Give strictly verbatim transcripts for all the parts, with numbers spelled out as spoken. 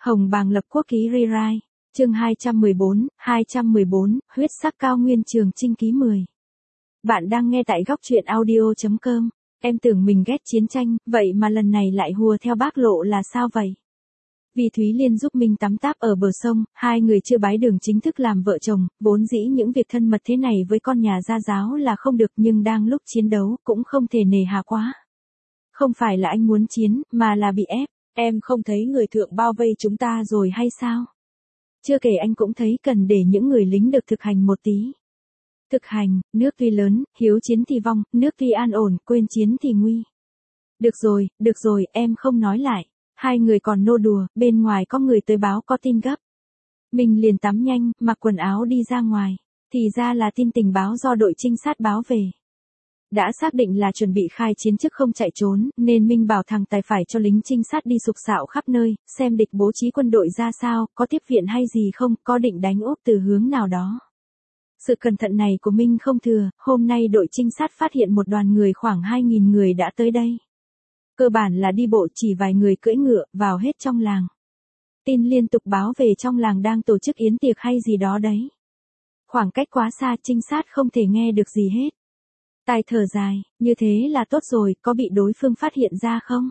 Hồng Bàng lập quốc ký rewrite, chương hai trăm mười bốn, hai trăm mười bốn, huyết sắc cao nguyên trường chinh ký mười. Bạn đang nghe tại góc truyện audio chấm com. Em tưởng mình ghét chiến tranh, vậy mà lần này lại hùa theo bác Lộ là sao vậy? Vì Thúy Liên giúp mình tắm táp ở bờ sông, hai người chưa bái đường chính thức làm vợ chồng, vốn dĩ những việc thân mật thế này với con nhà gia giáo là không được, nhưng đang lúc chiến đấu cũng không thể nề hà quá. Không phải là anh muốn chiến, mà là bị ép. Em không thấy người thượng bao vây chúng ta rồi hay sao? Chưa kể anh cũng thấy cần để những người lính được thực hành một tí. Thực hành, nước tuy lớn, hiếu chiến thì vong, nước tuy an ổn, quên chiến thì nguy. Được rồi, được rồi, em không nói lại. Hai người còn nô đùa, bên ngoài có người tới báo có tin gấp. Mình liền tắm nhanh, mặc quần áo đi ra ngoài. Thì ra là tin tình báo do đội trinh sát báo về. Đã xác định là chuẩn bị khai chiến trước không chạy trốn, nên Minh bảo thằng Tài phải cho lính trinh sát đi sục sạo khắp nơi, xem địch bố trí quân đội ra sao, có tiếp viện hay gì không, có định đánh úp từ hướng nào đó. Sự cẩn thận này của Minh không thừa, hôm nay đội trinh sát phát hiện một đoàn người khoảng hai nghìn người đã tới đây. Cơ bản là đi bộ, chỉ vài người cưỡi ngựa, vào hết trong làng. Tin liên tục báo về trong làng đang tổ chức yến tiệc hay gì đó đấy. Khoảng cách quá xa, trinh sát không thể nghe được gì hết. Tài thở dài, như thế là tốt rồi, có bị đối phương phát hiện ra không?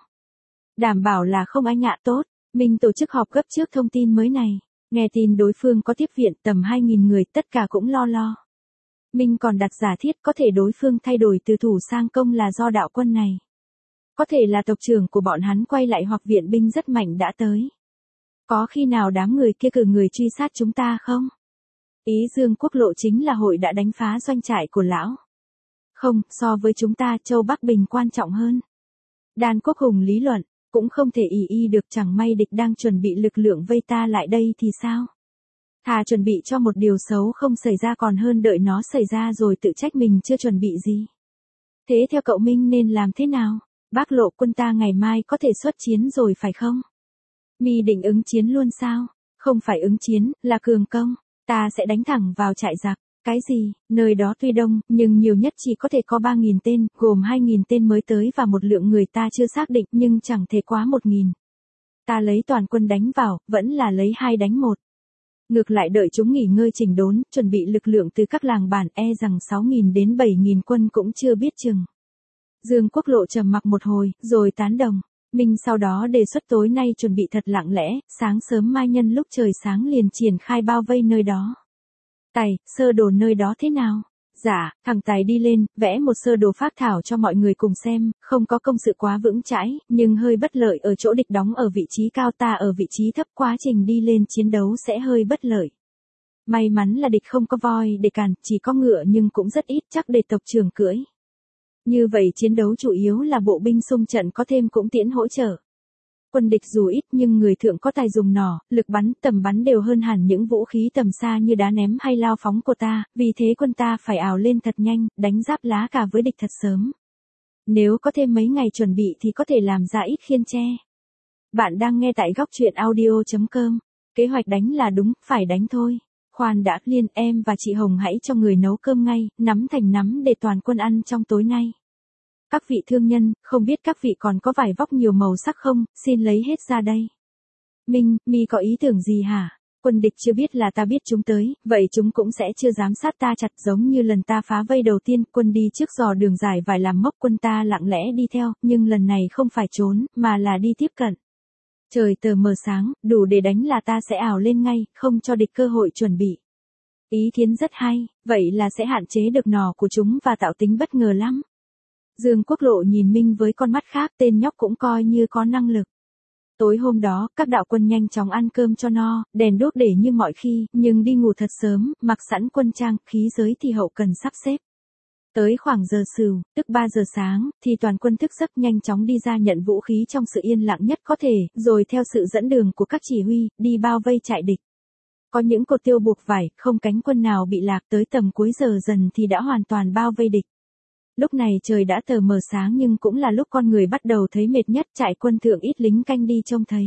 Đảm bảo là không anh ạ. Tốt. Mình tổ chức họp gấp trước thông tin mới này. Nghe tin đối phương có tiếp viện tầm hai nghìn người, tất cả cũng lo lo. Mình còn đặt giả thiết có thể đối phương thay đổi từ thủ sang công là do đạo quân này. Có thể là tộc trưởng của bọn hắn quay lại hoặc viện binh rất mạnh đã tới. Có khi nào đám người kia cử người truy sát chúng ta không? Ý Dương Quốc Lộ chính là hội đã đánh phá doanh trại của lão. Không, so với chúng ta Châu Bắc Bình quan trọng hơn. Đan Quốc Hùng lý luận, cũng không thể ý y được, chẳng may địch đang chuẩn bị lực lượng vây ta lại đây thì sao? Thà chuẩn bị cho một điều xấu không xảy ra còn hơn đợi nó xảy ra rồi tự trách mình chưa chuẩn bị gì. Thế theo cậu Minh nên làm thế nào? Bác Lộ, quân ta ngày mai có thể xuất chiến rồi phải không? Mi định ứng chiến luôn sao? Không phải ứng chiến, là cường công. Ta sẽ đánh thẳng vào trại giặc. Cái gì, nơi đó tuy đông, nhưng nhiều nhất chỉ có thể có ba nghìn tên, gồm hai nghìn tên mới tới và một lượng người ta chưa xác định, nhưng chẳng thể quá một nghìn. Ta lấy toàn quân đánh vào, vẫn là lấy hai đánh một. Ngược lại đợi chúng nghỉ ngơi chỉnh đốn, chuẩn bị lực lượng từ các làng bản, e rằng sáu nghìn đến bảy nghìn quân cũng chưa biết chừng. Dương Quốc Lộ trầm mặc một hồi, rồi tán đồng. Mình sau đó đề xuất tối nay chuẩn bị thật lặng lẽ, sáng sớm mai nhân lúc trời sáng liền triển khai bao vây nơi đó. Tài, sơ đồ nơi đó thế nào? Dạ, thằng Tài đi lên, vẽ một sơ đồ phác thảo cho mọi người cùng xem, không có công sự quá vững chãi, nhưng hơi bất lợi ở chỗ địch đóng ở vị trí cao, ta ở vị trí thấp, quá trình đi lên chiến đấu sẽ hơi bất lợi. May mắn là địch không có voi để cản, chỉ có ngựa nhưng cũng rất ít, chắc để tộc trưởng cưỡi. Như vậy chiến đấu chủ yếu là bộ binh xung trận, có thêm cũng tiễn hỗ trợ. Quân địch dù ít nhưng người thượng có tài dùng nỏ, lực bắn, tầm bắn đều hơn hẳn những vũ khí tầm xa như đá ném hay lao phóng của ta, vì thế quân ta phải ào lên thật nhanh, đánh giáp lá cả với địch thật sớm. Nếu có thêm mấy ngày chuẩn bị thì có thể làm ra ít khiên tre. Bạn đang nghe tại góc truyện audio chấm com. Kế hoạch đánh là đúng, phải đánh thôi. Khoan đã, Liên, em và chị Hồng hãy cho người nấu cơm ngay, nắm thành nắm để toàn quân ăn trong tối nay. Các vị thương nhân, không biết các vị còn có vải vóc nhiều màu sắc không, xin lấy hết ra đây. Minh, Mi có ý tưởng gì hả? Quân địch chưa biết là ta biết chúng tới, vậy chúng cũng sẽ chưa dám sát ta chặt, giống như lần ta phá vây đầu tiên, quân đi trước dò đường dài vải làm mốc, quân ta lặng lẽ đi theo, nhưng lần này không phải trốn, mà là đi tiếp cận. Trời tờ mờ sáng, đủ để đánh là ta sẽ ảo lên ngay, không cho địch cơ hội chuẩn bị. Ý kiến rất hay, vậy là sẽ hạn chế được nỏ của chúng và tạo tính bất ngờ lắm. Dương Quốc Lộ nhìn Minh với con mắt khác, tên nhóc cũng coi như có năng lực. Tối hôm đó, các đạo quân nhanh chóng ăn cơm cho no, đèn đuốc để như mọi khi, nhưng đi ngủ thật sớm, mặc sẵn quân trang, khí giới thì hậu cần sắp xếp. Tới khoảng giờ sửu, tức ba giờ sáng, thì toàn quân thức giấc nhanh chóng đi ra nhận vũ khí trong sự yên lặng nhất có thể, rồi theo sự dẫn đường của các chỉ huy, đi bao vây trại địch. Có những cột tiêu buộc vải, không cánh quân nào bị lạc, tới tầm cuối giờ dần thì đã hoàn toàn bao vây địch. Lúc này trời đã tờ mờ sáng nhưng cũng là lúc con người bắt đầu thấy mệt nhất, trại quân thượng ít lính canh đi trông thấy.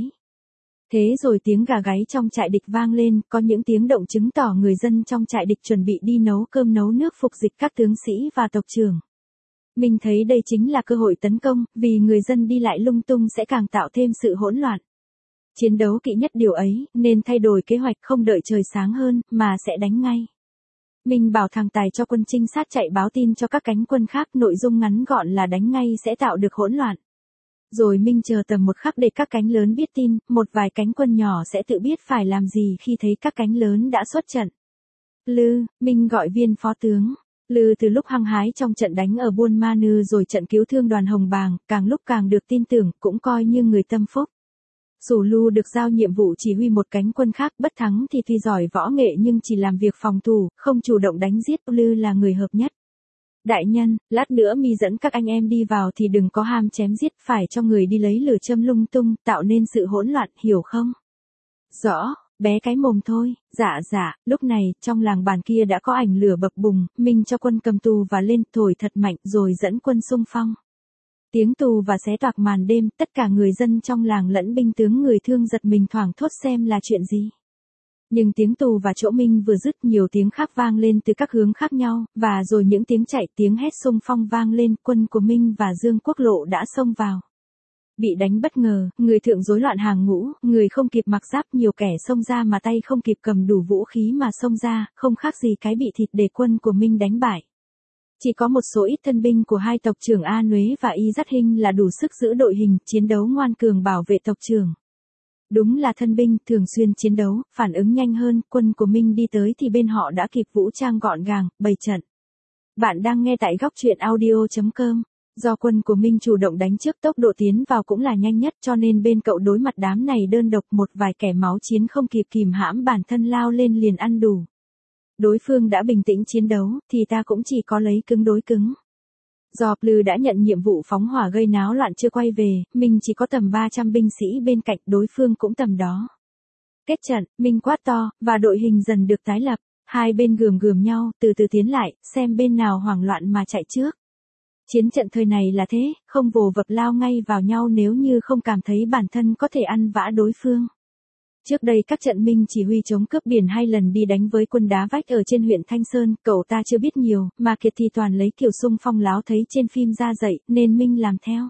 Thế rồi tiếng gà gáy trong trại địch vang lên, có những tiếng động chứng tỏ người dân trong trại địch chuẩn bị đi nấu cơm nấu nước phục dịch các tướng sĩ và tộc trưởng. Mình thấy đây chính là cơ hội tấn công, vì người dân đi lại lung tung sẽ càng tạo thêm sự hỗn loạn. Chiến đấu kỵ nhất điều ấy, nên thay đổi kế hoạch không đợi trời sáng hơn, mà sẽ đánh ngay. Minh bảo thằng Tài cho quân trinh sát chạy báo tin cho các cánh quân khác, nội dung ngắn gọn là đánh ngay sẽ tạo được hỗn loạn. Rồi Minh chờ tầm một khắc để các cánh lớn biết tin, một vài cánh quân nhỏ sẽ tự biết phải làm gì khi thấy các cánh lớn đã xuất trận. Lư, Minh gọi viên phó tướng. Lư từ lúc hăng hái trong trận đánh ở Buôn Ma Nư rồi trận cứu thương đoàn Hồng Bàng, càng lúc càng được tin tưởng, cũng coi như người tâm phúc. Sủ Lu được giao nhiệm vụ chỉ huy một cánh quân khác, bất thắng thì tuy giỏi võ nghệ nhưng chỉ làm việc phòng thủ, không chủ động đánh giết. Lư là người hợp nhất. Đại nhân, lát nữa mi dẫn các anh em đi vào thì đừng có ham chém giết, phải cho người đi lấy lửa châm lung tung, tạo nên sự hỗn loạn, hiểu không? Rõ, bé cái mồm thôi. Dạ dạ. Lúc này, trong làng bàn kia đã có ảnh lửa bập bùng, Minh cho quân cầm tù và lên, thổi thật mạnh rồi dẫn quân xung phong. Tiếng tù và xé toạc màn đêm, tất cả người dân trong làng lẫn binh tướng người thương giật mình thoảng thốt xem là chuyện gì. Nhưng tiếng tù và chỗ Minh vừa dứt, nhiều tiếng khác vang lên từ các hướng khác nhau, và rồi những tiếng chạy, tiếng hét xung phong vang lên, quân của Minh và Dương Quốc Lộ đã xông vào. Bị đánh bất ngờ, người thượng rối loạn hàng ngũ, người không kịp mặc giáp, nhiều kẻ xông ra mà tay không kịp cầm đủ vũ khí mà xông ra, không khác gì cái bị thịt để quân của Minh đánh bại. Chỉ có một số ít thân binh của hai tộc trưởng A Nhuế và Y Dắt Hinh là đủ sức giữ đội hình, chiến đấu ngoan cường bảo vệ tộc trưởng. Đúng là thân binh, thường xuyên chiến đấu, phản ứng nhanh hơn, quân của Minh đi tới thì bên họ đã kịp vũ trang gọn gàng, bày trận. Bạn đang nghe tại góc truyện audio chấm com. Do quân của Minh chủ động đánh trước, tốc độ tiến vào cũng là nhanh nhất, cho nên bên cậu đối mặt đám này đơn độc, một vài kẻ máu chiến không kịp kìm hãm bản thân lao lên liền ăn đủ. Đối phương đã bình tĩnh chiến đấu, thì ta cũng chỉ có lấy cứng đối cứng. Do Lư đã nhận nhiệm vụ phóng hỏa gây náo loạn chưa quay về, Minh chỉ có tầm ba trăm binh sĩ bên cạnh, đối phương cũng tầm đó. Kết trận, Minh quát to, và đội hình dần được tái lập. Hai bên gườm gườm nhau, từ từ tiến lại, xem bên nào hoảng loạn mà chạy trước. Chiến trận thời này là thế, không vồ vập lao ngay vào nhau nếu như không cảm thấy bản thân có thể ăn vã đối phương. Trước đây các trận Minh chỉ huy chống cướp biển hai lần đi đánh với quân đá vách ở trên huyện Thanh Sơn, cậu ta chưa biết nhiều, mà Kiệt thì toàn lấy kiểu xung phong láo thấy trên phim ra dạy, nên Minh làm theo.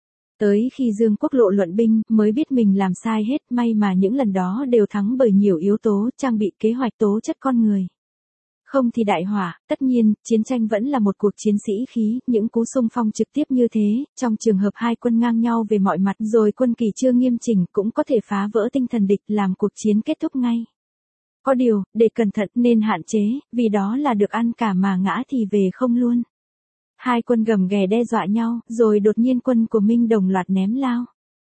Tới khi Dương Quốc Lộ luận binh, mới biết mình làm sai hết, may mà những lần đó đều thắng bởi nhiều yếu tố, trang bị, kế hoạch, tố chất con người. Không thì đại hỏa. Tất nhiên, chiến tranh vẫn là một cuộc chiến sĩ khí, những cú xung phong trực tiếp như thế, trong trường hợp hai quân ngang nhau về mọi mặt rồi quân kỳ chưa nghiêm chỉnh cũng có thể phá vỡ tinh thần địch, làm cuộc chiến kết thúc ngay. Có điều, để cẩn thận nên hạn chế, vì đó là được ăn cả mà ngã thì về không luôn. Hai quân gầm ghè đe dọa nhau, rồi đột nhiên quân của Minh đồng loạt ném lao.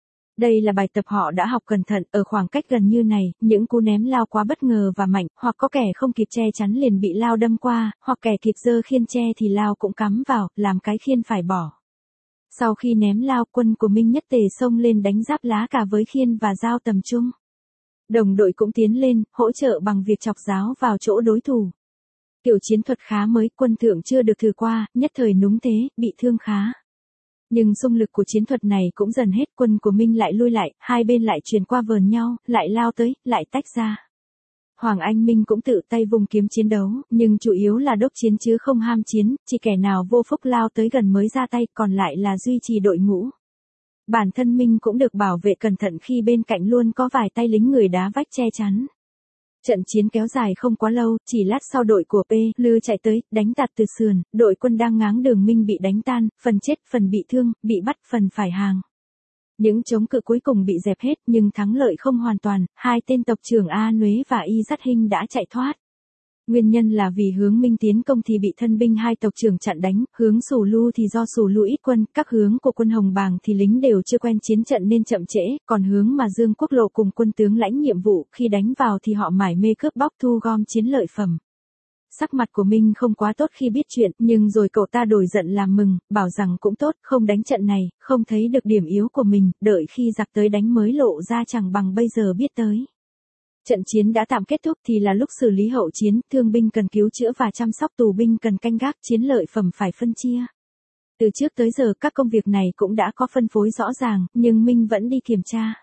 Đây là bài tập họ đã học cẩn thận, ở khoảng cách gần như này, những cú ném lao quá bất ngờ và mạnh, hoặc có kẻ không kịp che chắn liền bị lao đâm qua, hoặc kẻ kịp giơ khiên che thì lao cũng cắm vào, làm cái khiên phải bỏ. Sau khi ném lao, quân của Minh nhất tề xông lên đánh giáp lá cả với khiên và dao tầm trung. Đồng đội cũng tiến lên, hỗ trợ bằng việc chọc giáo vào chỗ đối thủ. Kiểu chiến thuật khá mới, quân thượng chưa được thử qua, nhất thời núng thế, bị thương khá. Nhưng xung lực của chiến thuật này cũng dần hết, quân của Minh lại lui lại, hai bên lại truyền qua vờn nhau, lại lao tới, lại tách ra. Hoàng Anh Minh cũng tự tay vùng kiếm chiến đấu, nhưng chủ yếu là đốc chiến chứ không ham chiến, chỉ kẻ nào vô phúc lao tới gần mới ra tay, còn lại là duy trì đội ngũ. Bản thân Minh cũng được bảo vệ cẩn thận khi bên cạnh luôn có vài tay lính người đá vách che chắn. Trận chiến kéo dài không quá lâu, chỉ lát sau đội của P. Lư chạy tới, đánh tạt từ sườn, đội quân đang ngáng đường Minh bị đánh tan, phần chết, phần bị thương, bị bắt, phần phải hàng. Những chống cự cuối cùng bị dẹp hết, nhưng thắng lợi không hoàn toàn, hai tên tộc trưởng A Nhuế và Y Dắt Hinh đã chạy thoát. Nguyên nhân là vì hướng Minh tiến công thì bị thân binh hai tộc trưởng chặn đánh, hướng Sủ Lu thì do Sủ Lu ít quân, các hướng của quân Hồng Bàng thì lính đều chưa quen chiến trận nên chậm trễ, còn hướng mà Dương Quốc Lộ cùng quân tướng lãnh nhiệm vụ, khi đánh vào thì họ mải mê cướp bóc thu gom chiến lợi phẩm. Sắc mặt của Minh không quá tốt khi biết chuyện, nhưng rồi cậu ta đổi giận làm mừng, bảo rằng cũng tốt, không đánh trận này, không thấy được điểm yếu của mình, đợi khi giặc tới đánh mới lộ ra chẳng bằng bây giờ biết tới. Trận chiến đã tạm kết thúc thì là lúc xử lý hậu chiến, thương binh cần cứu chữa và chăm sóc, tù binh cần canh gác, chiến lợi phẩm phải phân chia. Từ trước tới giờ các công việc này cũng đã có phân phối rõ ràng, nhưng Minh vẫn đi kiểm tra.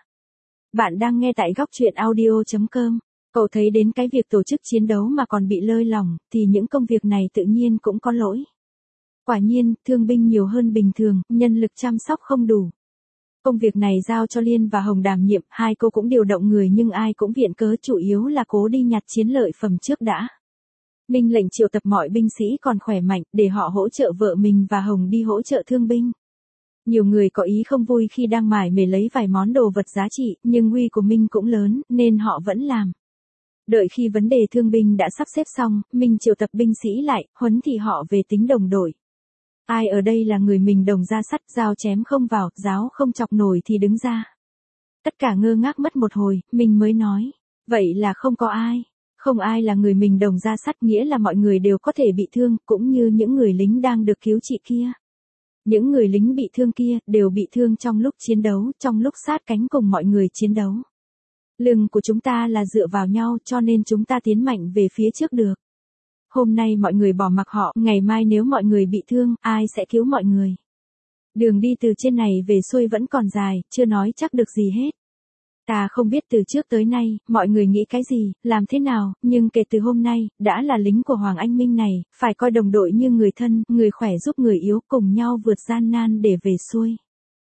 Bạn đang nghe tại góc truyện audio chấm com. Cậu thấy đến cái việc tổ chức chiến đấu mà còn bị lơi lỏng, thì những công việc này tự nhiên cũng có lỗi. Quả nhiên, thương binh nhiều hơn bình thường, nhân lực chăm sóc không đủ. Công việc này giao cho Liên và Hồng đảm nhiệm, hai cô cũng điều động người nhưng ai cũng viện cớ chủ yếu là cố đi nhặt chiến lợi phẩm trước đã. Minh lệnh triệu tập mọi binh sĩ còn khỏe mạnh để họ hỗ trợ vợ mình và Hồng đi hỗ trợ thương binh. Nhiều người có ý không vui khi đang mải mê lấy vài món đồ vật giá trị, nhưng uy của Minh cũng lớn, nên họ vẫn làm. Đợi khi vấn đề thương binh đã sắp xếp xong, Minh triệu tập binh sĩ lại, huấn thị họ về tính đồng đội. Ai ở đây là người mình đồng ra sắt, dao chém không vào, giáo không chọc nổi thì đứng ra. Tất cả ngơ ngác mất một hồi, Minh mới nói, vậy là không có ai. Không ai là người mình đồng ra sắt nghĩa là mọi người đều có thể bị thương, cũng như những người lính đang được cứu trị kia. Những người lính bị thương kia đều bị thương trong lúc chiến đấu, trong lúc sát cánh cùng mọi người chiến đấu. Lưng của chúng ta là dựa vào nhau cho nên chúng ta tiến mạnh về phía trước được. Hôm nay mọi người bỏ mặc họ, ngày mai nếu mọi người bị thương, ai sẽ cứu mọi người? Đường đi từ trên này về xuôi vẫn còn dài, chưa nói chắc được gì hết. Ta không biết từ trước tới nay, mọi người nghĩ cái gì, làm thế nào, nhưng kể từ hôm nay, đã là lính của Hoàng Anh Minh này, phải coi đồng đội như người thân, người khỏe giúp người yếu, cùng nhau vượt gian nan để về xuôi.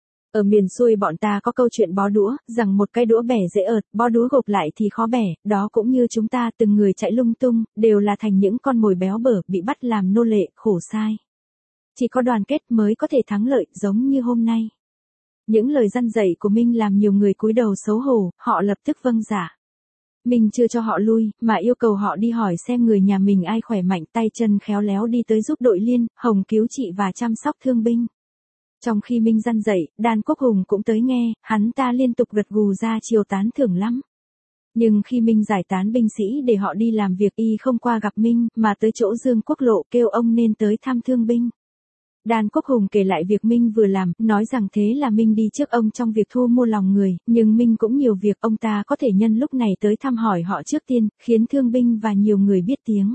Ở miền xuôi bọn ta có câu chuyện bó đũa, rằng một cái đũa bẻ dễ ợt, bó đũa gộp lại thì khó bẻ, đó cũng như chúng ta từng người chạy lung tung, đều là thành những con mồi béo bở, bị bắt làm nô lệ, khổ sai. Chỉ có đoàn kết mới có thể thắng lợi, giống như hôm nay. Những lời răn dạy của Minh làm nhiều người cúi đầu xấu hổ, họ lập tức vâng dạ. Minh chưa cho họ lui, mà yêu cầu họ đi hỏi xem người nhà mình ai khỏe mạnh, tay chân khéo léo đi tới giúp đội Liên, Hồng cứu trị và chăm sóc thương binh. Trong khi Minh răn dạy, Đan Quốc Hùng cũng tới nghe, hắn ta liên tục gật gù ra chiều tán thưởng lắm. Nhưng khi Minh giải tán binh sĩ để họ đi làm việc, y không qua gặp Minh, mà tới chỗ Dương Quốc Lộ kêu ông nên tới thăm thương binh. Đan Quốc Hùng kể lại việc Minh vừa làm, nói rằng thế là Minh đi trước ông trong việc thu mua lòng người, nhưng Minh cũng nhiều việc, ông ta có thể nhân lúc này tới thăm hỏi họ trước tiên, khiến thương binh và nhiều người biết tiếng.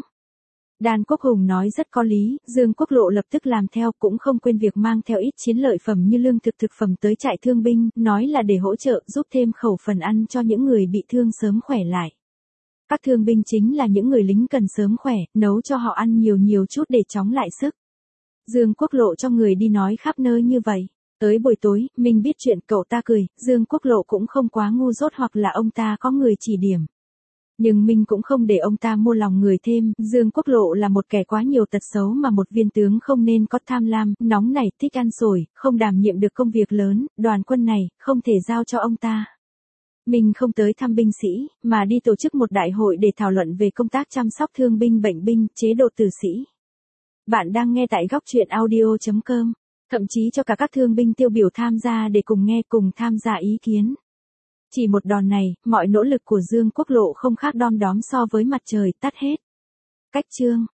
Đan Quốc Hùng nói rất có lý, Dương Quốc Lộ lập tức làm theo, cũng không quên việc mang theo ít chiến lợi phẩm như lương thực thực phẩm tới trại thương binh, nói là để hỗ trợ giúp thêm khẩu phần ăn cho những người bị thương sớm khỏe lại. Các thương binh chính là những người lính cần sớm khỏe, nấu cho họ ăn nhiều nhiều chút để chóng lại sức. Dương Quốc Lộ cho người đi nói khắp nơi như vậy. Tới buổi tối, Minh biết chuyện cậu ta cười, Dương Quốc Lộ cũng không quá ngu dốt hoặc là ông ta có người chỉ điểm. Nhưng Minh cũng không để ông ta mua lòng người thêm, Dương Quốc Lộ là một kẻ quá nhiều tật xấu mà một viên tướng không nên có, tham lam, nóng nảy, thích ăn xổi, không đảm nhiệm được công việc lớn, đoàn quân này, không thể giao cho ông ta. Minh không tới thăm binh sĩ, mà đi tổ chức một đại hội để thảo luận về công tác chăm sóc thương binh bệnh binh, chế độ tử sĩ. Bạn đang nghe tại góc truyện audio chấm com, thậm chí cho cả các thương binh tiêu biểu tham gia để cùng nghe cùng tham gia ý kiến. Chỉ một đòn này, mọi nỗ lực của Dương Quốc Lộ không khác đom đóm so với mặt trời, tắt hết. Cách chương